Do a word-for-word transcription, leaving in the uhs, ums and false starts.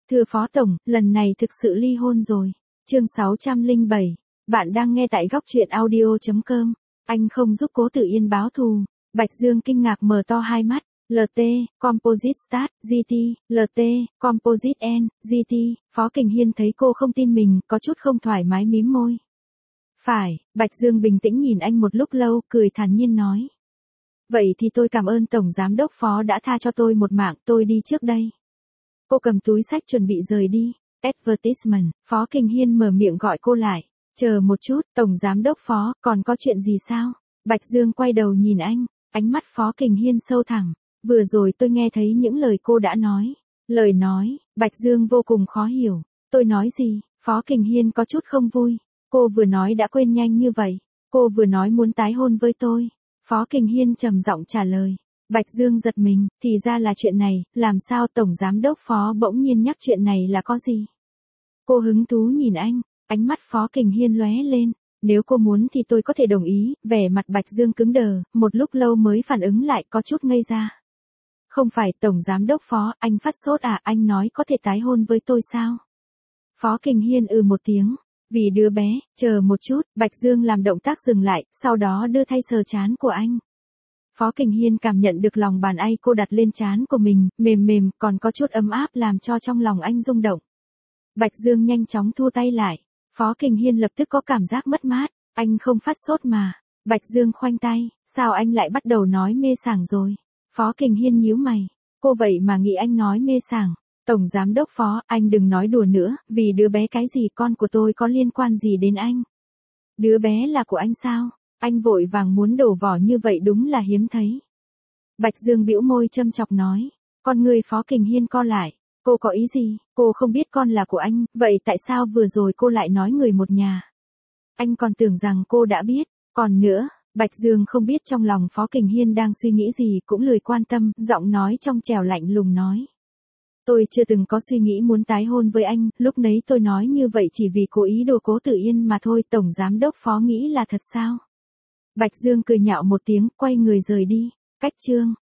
Thưa Phó Tổng, lần này thực sự ly hôn rồi. Chương sáu trăm lẻ bảy. Bạn đang nghe tại góc truyện audio chấm com. Anh không giúp Cố Tử Yên báo thù. Bạch Dương kinh ngạc mở to hai mắt. lờ tê, Composite Start, giê tê, lờ tê, Composite N, giê tê. Phó Kình Hiên thấy cô không tin mình, có chút không thoải mái mím môi. Phải, Bạch Dương bình tĩnh nhìn anh một lúc lâu, cười thản nhiên nói. Vậy thì tôi cảm ơn Tổng Giám Đốc Phó đã tha cho tôi một mạng, tôi đi trước đây. Cô cầm túi sách chuẩn bị rời đi. Advertisement, Phó Kình Hiên mở miệng gọi cô lại. Chờ một chút, Tổng Giám Đốc Phó, còn có chuyện gì sao? Bạch Dương quay đầu nhìn anh, ánh mắt Phó Kình Hiên sâu thẳm. Vừa rồi tôi nghe thấy những lời cô đã nói. Lời nói, Bạch Dương vô cùng khó hiểu. Tôi nói gì? Phó Kình Hiên có chút không vui. Cô vừa nói đã quên nhanh như vậy. Cô vừa nói muốn tái hôn với tôi. Phó Kình Hiên trầm giọng trả lời. Bạch Dương giật mình, thì ra là chuyện này, làm sao Tổng Giám Đốc Phó bỗng nhiên nhắc chuyện này là có gì? Cô hứng thú nhìn anh, ánh mắt Phó Kình Hiên lóe lên. Nếu cô muốn thì tôi có thể đồng ý, vẻ mặt Bạch Dương cứng đờ, một lúc lâu mới phản ứng lại có chút ngây ra. Không phải Tổng Giám Đốc Phó, anh phát sốt à, anh nói có thể tái hôn với tôi sao? Phó Kình Hiên ừ một tiếng. Vì đứa bé, chờ một chút, Bạch Dương làm động tác dừng lại, sau đó đưa tay sờ trán của anh. Phó Kình Hiên cảm nhận được lòng bàn tay cô đặt lên trán của mình, mềm mềm, còn có chút ấm áp làm cho trong lòng anh rung động. Bạch Dương nhanh chóng thu tay lại. Phó Kình Hiên lập tức có cảm giác mất mát, anh không phát sốt mà. Bạch Dương khoanh tay, sao anh lại bắt đầu nói mê sảng rồi? Phó Kình Hiên nhíu mày, cô vậy mà nghĩ anh nói mê sảng. Tổng Giám Đốc Phó, anh đừng nói đùa nữa, vì đứa bé cái gì con của tôi có liên quan gì đến anh? Đứa bé là của anh sao? Anh vội vàng muốn đổ vỏ như vậy đúng là hiếm thấy. Bạch Dương bĩu môi châm chọc nói. Con người Phó Kình Hiên co lại. Cô có ý gì? Cô không biết con là của anh, vậy tại sao vừa rồi cô lại nói người một nhà? Anh còn tưởng rằng cô đã biết. Còn nữa, Bạch Dương không biết trong lòng Phó Kình Hiên đang suy nghĩ gì cũng lười quan tâm, giọng nói trong trẻo lạnh lùng nói. Tôi chưa từng có suy nghĩ muốn tái hôn với anh, lúc nấy tôi nói như vậy chỉ vì cố ý đồ Cố Tử Yên mà thôi, Tổng Giám Đốc Phó nghĩ là thật sao? Bạch Dương cười nhạo một tiếng, quay người rời đi. Cách chương